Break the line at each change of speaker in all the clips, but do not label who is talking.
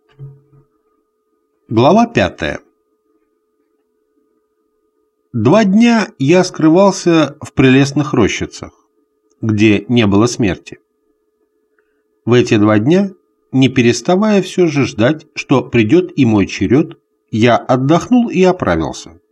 Глава 5. 2 дня я скрывался в прелестных рощицах, где не было смерти. В эти 2 дня, не переставая все же ждать, что придет и мой черед, я отдохнул и оправился.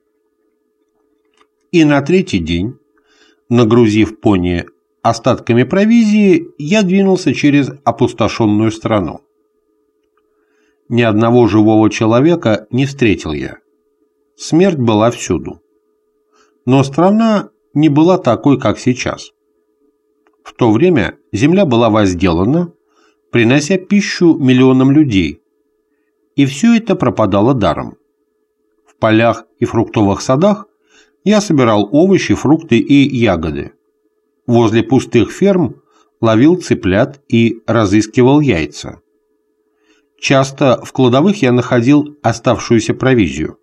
И на 3-й день, нагрузив пони остатками провизии, я двинулся через опустошенную страну. Ни одного живого человека не встретил я. Смерть была всюду. Но страна не была такой, как сейчас. В то время земля была возделана, принося пищу миллионам людей, и все это пропадало даром. В полях и фруктовых садах я собирал овощи, фрукты и ягоды. Возле пустых ферм ловил цыплят и разыскивал яйца. Часто в кладовых я находил оставшуюся провизию.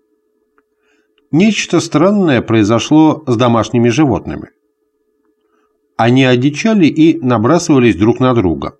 Нечто странное произошло с домашними животными. Они одичали и набрасывались друг на друга.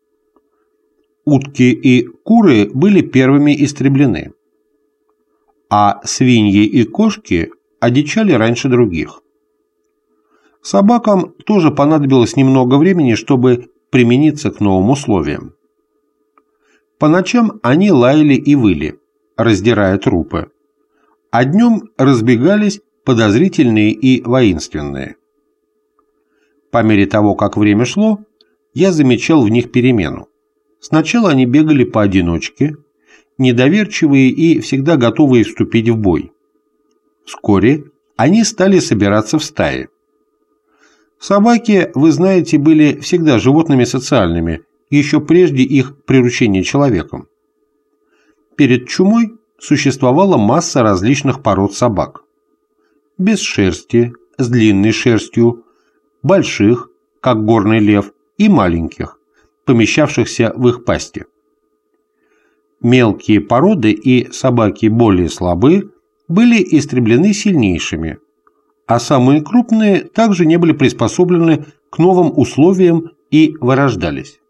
Утки и куры были первыми истреблены, а свиньи и кошки одичали раньше других. Собакам тоже понадобилось немного времени, чтобы примениться к новым условиям. По ночам они лаяли и выли, раздирая трупы, а днем разбегались подозрительные и воинственные. По мере того, как время шло, я замечал в них перемену. Сначала они бегали поодиночке, недоверчивые и всегда готовые вступить в бой. Вскоре они стали собираться в стаи. Собаки, вы знаете, были всегда животными социальными, еще прежде их приручения человеком. Перед чумой существовала масса различных пород собак. Без шерсти, с длинной шерстью, больших, как горный лев, и маленьких, помещавшихся в их пасти. Мелкие породы и собаки более слабые были истреблены сильнейшими, а самые крупные также не были приспособлены к новым условиям и вырождались.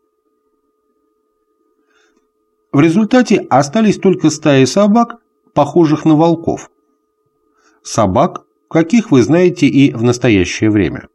В результате остались только стаи собак, похожих на волков. Собак, каких вы знаете и в настоящее время.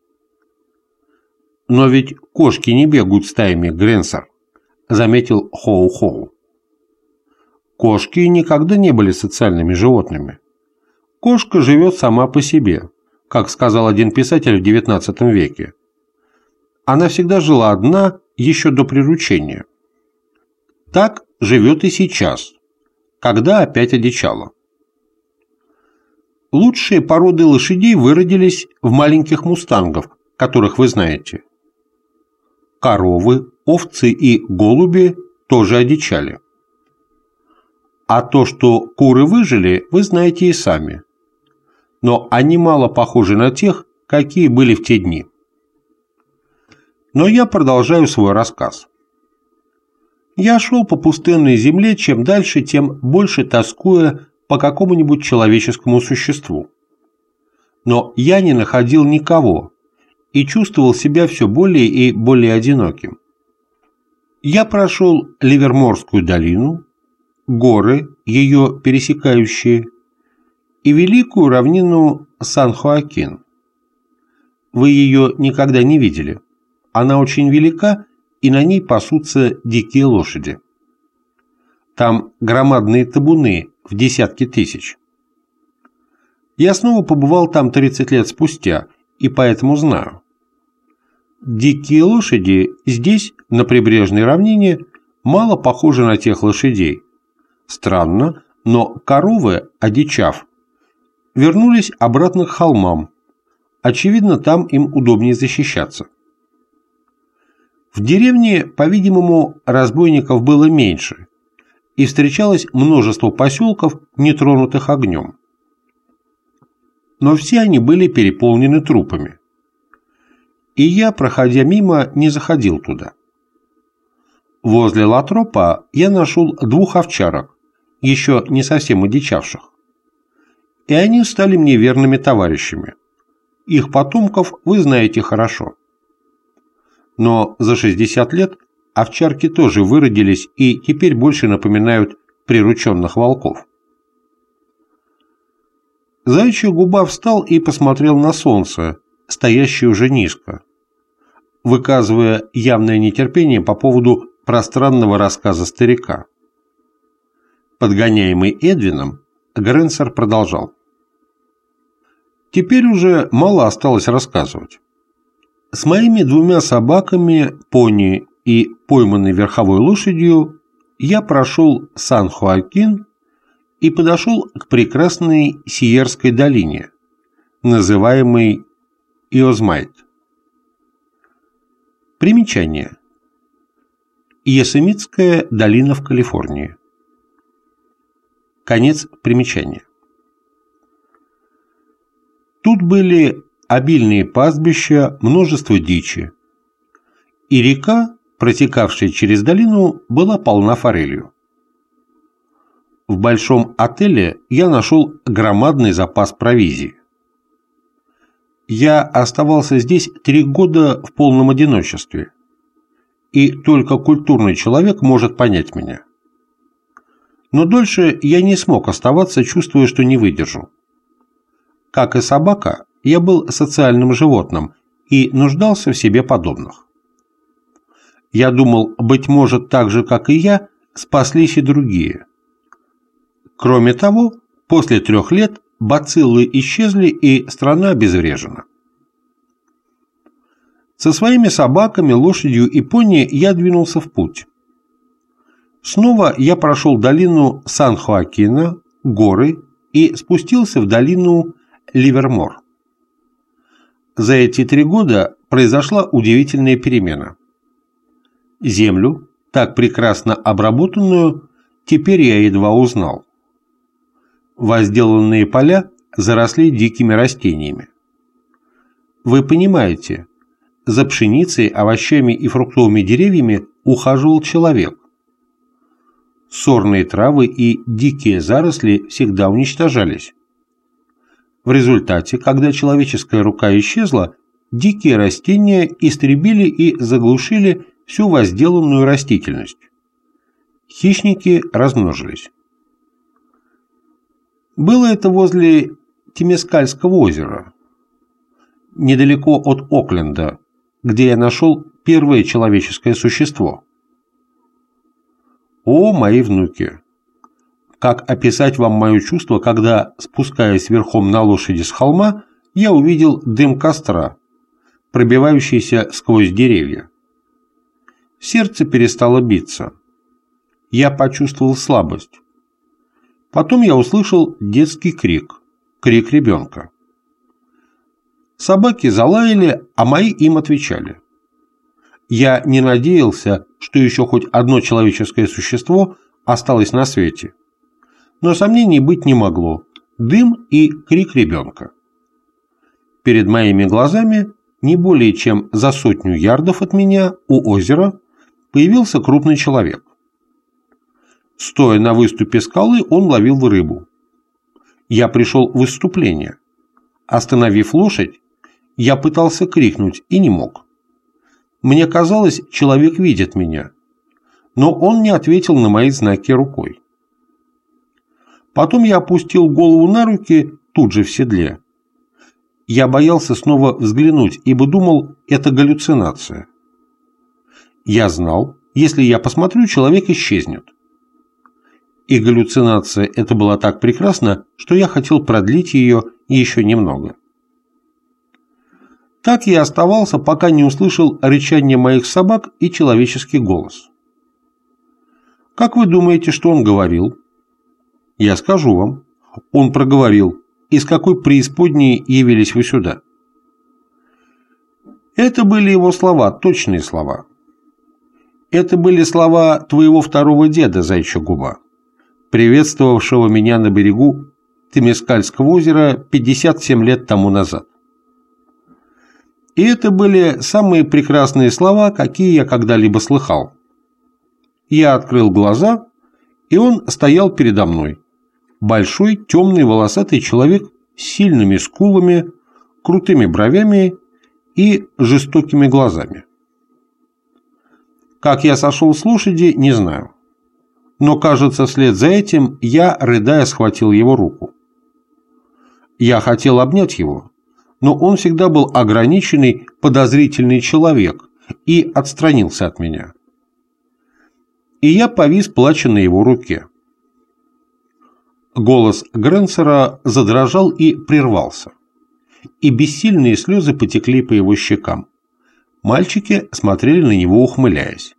«Но ведь кошки не бегают стаями, Гренсер», — заметил Хоу-Хоу. Кошки никогда не были социальными животными. Кошка живет сама по себе, как сказал один писатель в XIX веке. Она всегда жила одна еще до приручения. Так живет и сейчас, когда опять одичала. Лучшие породы лошадей выродились в маленьких мустангов, которых вы знаете. Коровы, овцы и голуби тоже одичали. А то, что куры выжили, вы знаете и сами. Но они мало похожи на тех, какие были в те дни. Но я продолжаю свой рассказ. Я шел по пустынной земле, чем дальше, тем больше тоскуя по какому-нибудь человеческому существу. Но я не находил никого и чувствовал себя все более и более одиноким. Я прошел Ливерморскую долину, горы, ее пересекающие, и великую равнину Сан-Хоакин. Вы ее никогда не видели. Она очень велика, и на ней пасутся дикие лошади. Там громадные табуны в десятки тысяч. Я снова побывал там 30 лет спустя, и поэтому знаю. Дикие лошади здесь, на прибрежной равнине, мало похожи на тех лошадей. Странно, но коровы, одичав, вернулись обратно к холмам. Очевидно, там им удобнее защищаться. В деревне, по-видимому, разбойников было меньше, и встречалось множество поселков, не тронутых огнем. Но все они были переполнены трупами. И я, проходя мимо, не заходил туда. Возле Латропа я нашел 2 овчарок, еще не совсем одичавших. И они стали мне верными товарищами. Их потомков вы знаете хорошо. Но за 60 лет овчарки тоже выродились и теперь больше напоминают прирученных волков. Заячья губа встал и посмотрел на солнце, стоящее уже низко, выказывая явное нетерпение по поводу пространного рассказа старика. Подгоняемый Эдвином, Грэнсер продолжал. Теперь уже мало осталось рассказывать. С моими 2 собаками, пони и пойманной верховой лошадью я прошел Сан-Хоакин и подошел к прекрасной Сиерской долине, называемой Йозмайт. Примечание. Йосемитская долина в Калифорнии. Конец примечания. Тут были обильные пастбища, множество дичи, и река, протекавшая через долину, была полна форелью. В большом отеле я нашел громадный запас провизии. Я оставался здесь 3 года в полном одиночестве, и только культурный человек может понять меня. Но дольше я не смог оставаться, чувствуя, что не выдержу. Как и собака, я был социальным животным и нуждался в себе подобных. Я думал, быть может, так же, как и я, спаслись и другие. Кроме того, после 3 лет бациллы исчезли и страна обезврежена. Со своими собаками, лошадью и пони я двинулся в путь. Снова я прошел долину Сан-Хоакина, горы и спустился в долину Ливермор. За эти 3 года произошла удивительная перемена. Землю, так прекрасно обработанную, теперь я едва узнал. Возделанные поля заросли дикими растениями. Вы понимаете, за пшеницей, овощами и фруктовыми деревьями ухаживал человек. Сорные травы и дикие заросли всегда уничтожались. В результате, когда человеческая рука исчезла, дикие растения истребили и заглушили всю возделанную растительность. Хищники размножились. Было это возле Темескальского озера, недалеко от Окленда, где я нашел первое человеческое существо. О, мои внуки! Как описать вам мое чувство, когда, спускаясь верхом на лошади с холма, я увидел дым костра, пробивающийся сквозь деревья. Сердце перестало биться. Я почувствовал слабость. Потом я услышал детский крик, крик ребенка. Собаки залаяли, а мои им отвечали. Я не надеялся, что еще хоть одно человеческое существо осталось на свете. Но сомнений быть не могло. Дым и крик ребенка. Перед моими глазами, не более чем за 100 ярдов от меня, у озера, появился крупный человек. Стоя на выступе скалы, он ловил рыбу. Я пришел в исступление. Остановив лошадь, я пытался крикнуть и не мог. Мне казалось, человек видит меня, но он не ответил на мои знаки рукой. Потом я опустил голову на руки тут же в седле. Я боялся снова взглянуть, ибо думал, это галлюцинация. Я знал, если я посмотрю, человек исчезнет. И галлюцинация эта была так прекрасна, что я хотел продлить ее еще немного. Так я оставался, пока не услышал рычание моих собак и человеческий голос. Как вы думаете, что он говорил? Я скажу вам. Он проговорил: из какой преисподней явились вы сюда? Это были его слова, точные слова. Это были слова твоего второго деда, Заячья губа, приветствовавшего меня на берегу Темескальского озера 57 лет тому назад. И это были самые прекрасные слова, какие я когда-либо слыхал. Я открыл глаза, и он стоял передо мной. Большой, темный, волосатый человек с сильными скулами, крутыми бровями и жестокими глазами. Как я сошел с лошади, не знаю. Но, кажется, вслед за этим я, рыдая, схватил его руку. Я хотел обнять его, но он всегда был ограниченный, подозрительный человек и отстранился от меня. И я повис, плача на его руке. Голос Грэнсера задрожал и прервался, и бессильные слезы потекли по его щекам. Мальчики смотрели на него, ухмыляясь.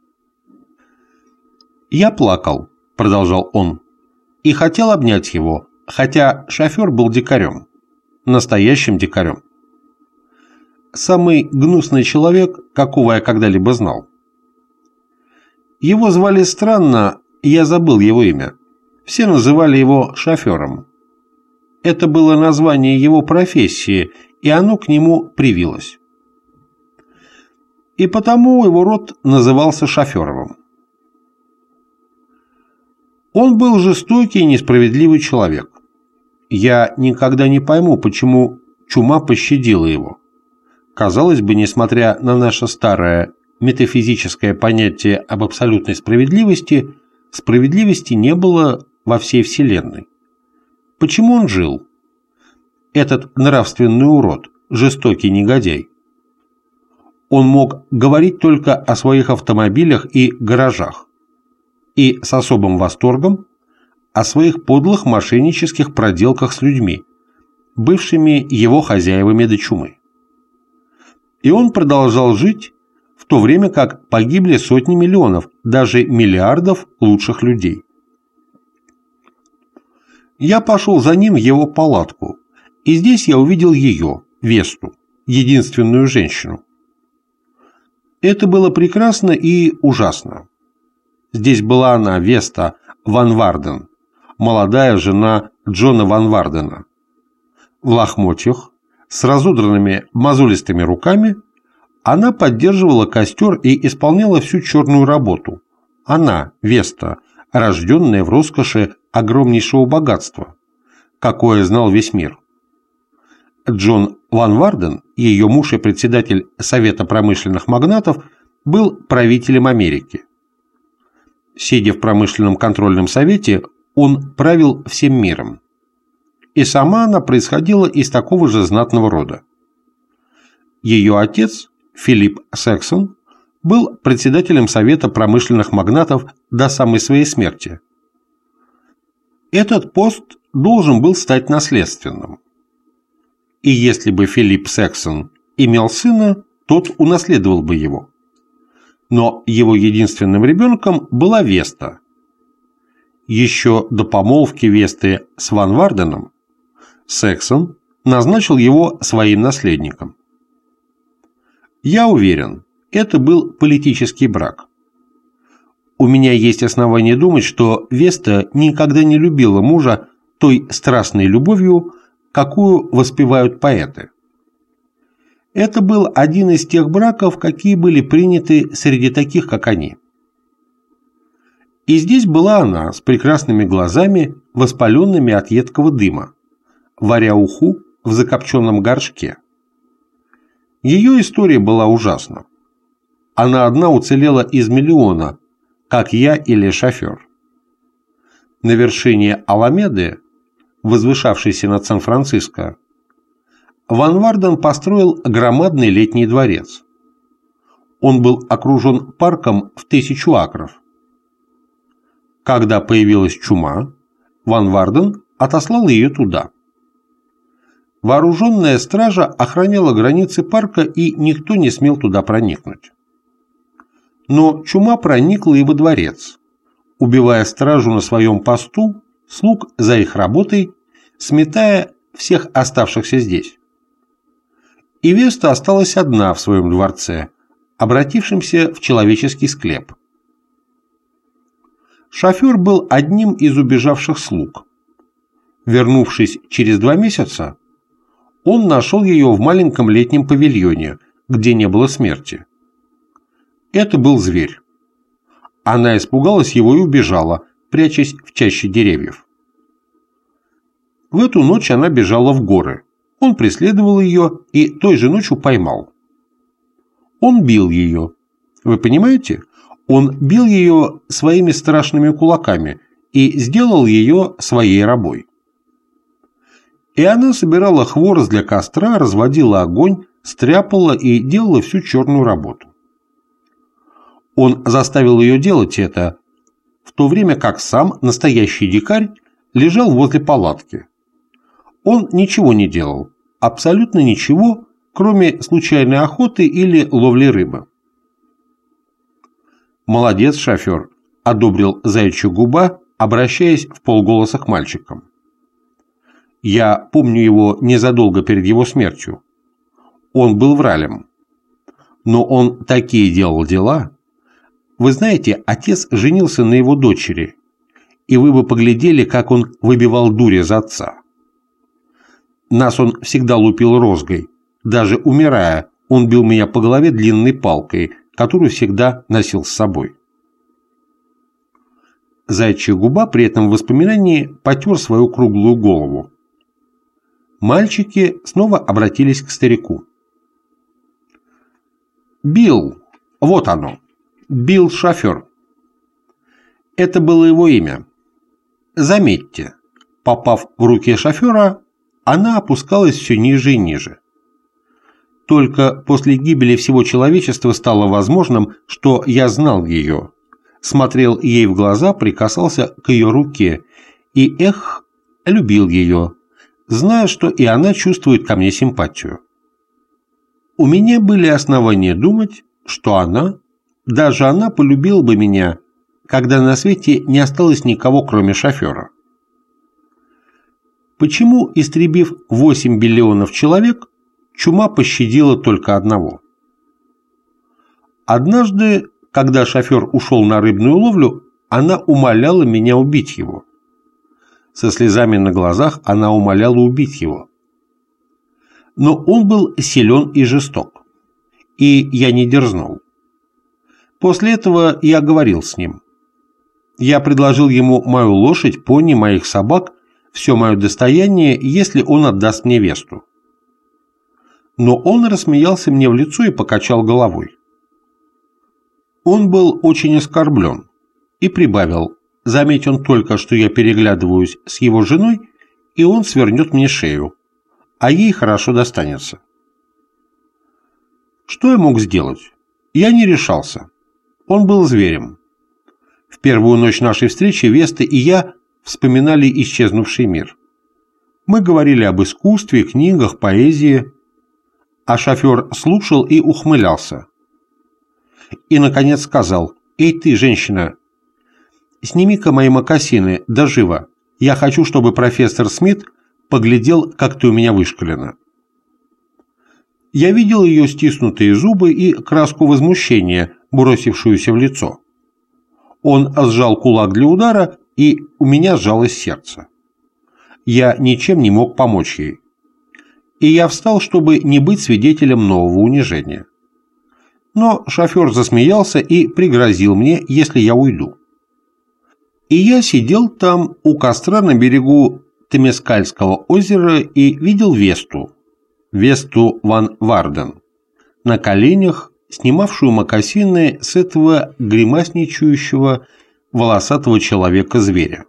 «Я плакал», — продолжал он, — «и хотел обнять его, хотя шофер был дикарем, настоящим дикарем. Самый гнусный человек, какого я когда-либо знал. Его звали странно, я забыл его имя. Все называли его шофером. Это было название его профессии, и оно к нему привилось. И потому его род назывался Шоферовым. Он был жестокий и несправедливый человек. Я никогда не пойму, почему чума пощадила его. Казалось бы, несмотря на наше старое метафизическое понятие об абсолютной справедливости, справедливости не было во всей Вселенной. Почему он жил? Этот нравственный урод, жестокий негодяй. Он мог говорить только о своих автомобилях и гаражах, и с особым восторгом о своих подлых мошеннических проделках с людьми, бывшими его хозяевами до чумы. И он продолжал жить, в то время как погибли сотни миллионов, даже миллиардов лучших людей. Я пошел за ним в его палатку, и здесь я увидел ее, Весту, единственную женщину. Это было прекрасно и ужасно. Здесь была она, Веста Ван Варден, молодая жена Джона Ван Вардена. В лохмотьях, с разодранными мозолистыми руками, она поддерживала костер и исполняла всю черную работу. Она, Веста, рожденная в роскоши огромнейшего богатства, какое знал весь мир. Джон Ван Варден, ее муж и председатель Совета промышленных магнатов, был правителем Америки. Сидя в промышленном контрольном совете, он правил всем миром. И сама она происходила из такого же знатного рода. Ее отец, Филипп Сексон, был председателем Совета промышленных магнатов до самой своей смерти. Этот пост должен был стать наследственным. И если бы Филипп Сексон имел сына, тот унаследовал бы его. Но его единственным ребенком была Веста. Еще до помолвки Весты с Ван Варденом Сексон назначил его своим наследником. Я уверен, это был политический брак. У меня есть основания думать, что Веста никогда не любила мужа той страстной любовью, какую воспевают поэты. Это был один из тех браков, какие были приняты среди таких, как они. И здесь была она с прекрасными глазами, воспаленными от едкого дыма, варя уху в закопченном горшке. Ее история была ужасна. Она одна уцелела из миллиона, как я или шофер. На вершине Аламеды, возвышавшейся над Сан-Франциско, Ван Варден построил громадный летний дворец. Он был окружен парком в 1000 акров. Когда появилась чума, Ван Варден отослал ее туда. Вооруженная стража охраняла границы парка, и никто не смел туда проникнуть. Но чума проникла и во дворец, убивая стражу на своем посту, слуг за их работой, сметая всех оставшихся здесь. И Веста осталась одна в своем дворце, обратившемся в человеческий склеп. Шофер был одним из убежавших слуг. Вернувшись через 2 месяца, он нашел ее в маленьком летнем павильоне, где не было смерти. Это был зверь. Она испугалась его и убежала, прячась в чаще деревьев. В эту ночь она бежала в горы. Он преследовал ее и той же ночью поймал. Он бил ее. Вы понимаете? Он бил ее своими страшными кулаками и сделал ее своей рабой. И она собирала хворост для костра, разводила огонь, стряпала и делала всю черную работу. Он заставил ее делать это, в то время как сам, настоящий дикарь, лежал возле палатки. Он ничего не делал, абсолютно ничего, кроме случайной охоты или ловли рыбы. «Молодец, шофер», — одобрил Заячья губа, обращаясь вполголоса к мальчикам. Я помню его незадолго перед его смертью. Он был вралем. Но он такие делал дела. Вы знаете, отец женился на его дочери, и вы бы поглядели, как он выбивал дурь из отца. Нас он всегда лупил розгой. Даже умирая, он бил меня по голове длинной палкой, которую всегда носил с собой. Заячья губа при этом воспоминании потер свою круглую голову. Мальчики снова обратились к старику. «Билл, вот оно, Билл шофер. Это было его имя. Заметьте, попав в руки шофера, она опускалась все ниже и ниже. Только после гибели всего человечества стало возможным, что я знал ее, смотрел ей в глаза, прикасался к ее руке и, любил ее, зная, что и она чувствует ко мне симпатию. У меня были основания думать, что она, даже она полюбила бы меня, когда на свете не осталось никого, кроме шофера. Почему, истребив 8 биллионов человек, чума пощадила только одного? Однажды, когда шофер ушел на рыбную ловлю, она умоляла меня убить его. Со слезами на глазах она умоляла убить его. Но он был силен и жесток, и я не дерзнул. После этого я говорил с ним. Я предложил ему мою лошадь, пони, моих собак, все мое достояние, если он отдаст мне Весту. Но он рассмеялся мне в лицо и покачал головой. Он был очень оскорблен и прибавил: заметь он только, что я переглядываюсь с его женой, и он свернет мне шею, а ей хорошо достанется. Что я мог сделать? Я не решался. Он был зверем. В первую ночь нашей встречи Веста и я вспоминали исчезнувший мир. Мы говорили об искусстве, книгах, поэзии, а шофер слушал и ухмылялся. И, наконец, сказал: «Эй ты, женщина, сними-ка мои мокасины, да живо. Я хочу, чтобы профессор Смит поглядел, как ты у меня вышкалена». Я видел ее стиснутые зубы и краску возмущения, бросившуюся в лицо. Он сжал кулак для удара, и у меня сжалось сердце. Я ничем не мог помочь ей. И я встал, чтобы не быть свидетелем нового унижения. Но шофер засмеялся и пригрозил мне, если я уйду. И я сидел там у костра на берегу Темескальского озера и видел Весту ван Варден, на коленях, снимавшую мокасины с этого гримасничающего волосатого человека-зверя.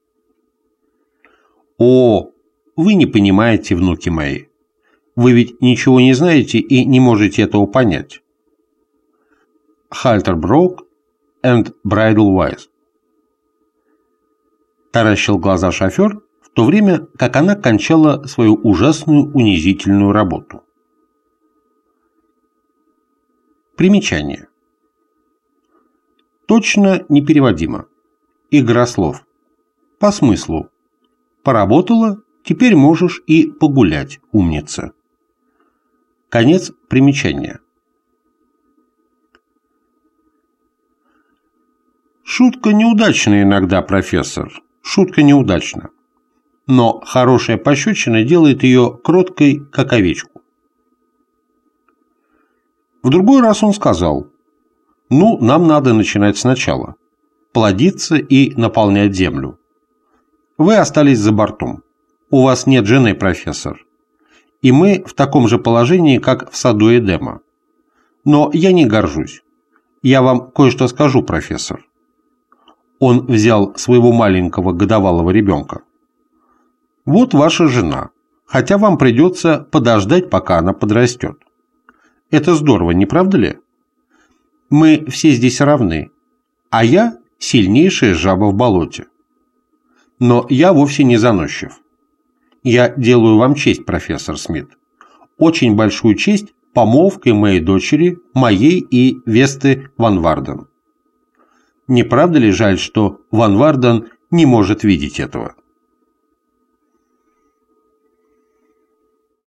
О, вы не понимаете, внуки мои. Вы ведь ничего не знаете и не можете этого понять. Halter Broke and Bridle Wise. Таращил глаза шофер, в то время как она кончала свою ужасную унизительную работу. Примечание. Точно непереводимо. Игра слов. По смыслу. Поработала, теперь можешь и погулять, умница. Конец примечания. Шутка неудачная иногда, профессор. Шутка неудачна. Но хорошая пощечина делает ее кроткой, как овечку. В другой раз он сказал: «Ну, нам надо начинать сначала. Плодиться и наполнять землю. Вы остались за бортом. У вас нет жены, профессор. И мы в таком же положении, как в саду Эдема. Но я не горжусь. Я вам кое-что скажу, профессор. Он взял своего маленького годовалого ребенка. Вот ваша жена, хотя вам придется подождать, пока она подрастет. Это здорово, не правда ли? Мы все здесь равны, а я сильнейшая жаба в болоте. Но я вовсе не заносчив. Я делаю вам честь, профессор Смит. Очень большую честь помолвкой моей дочери, моей и Весты Ван Варден. Не правда ли жаль, что Ван Варден не может видеть этого?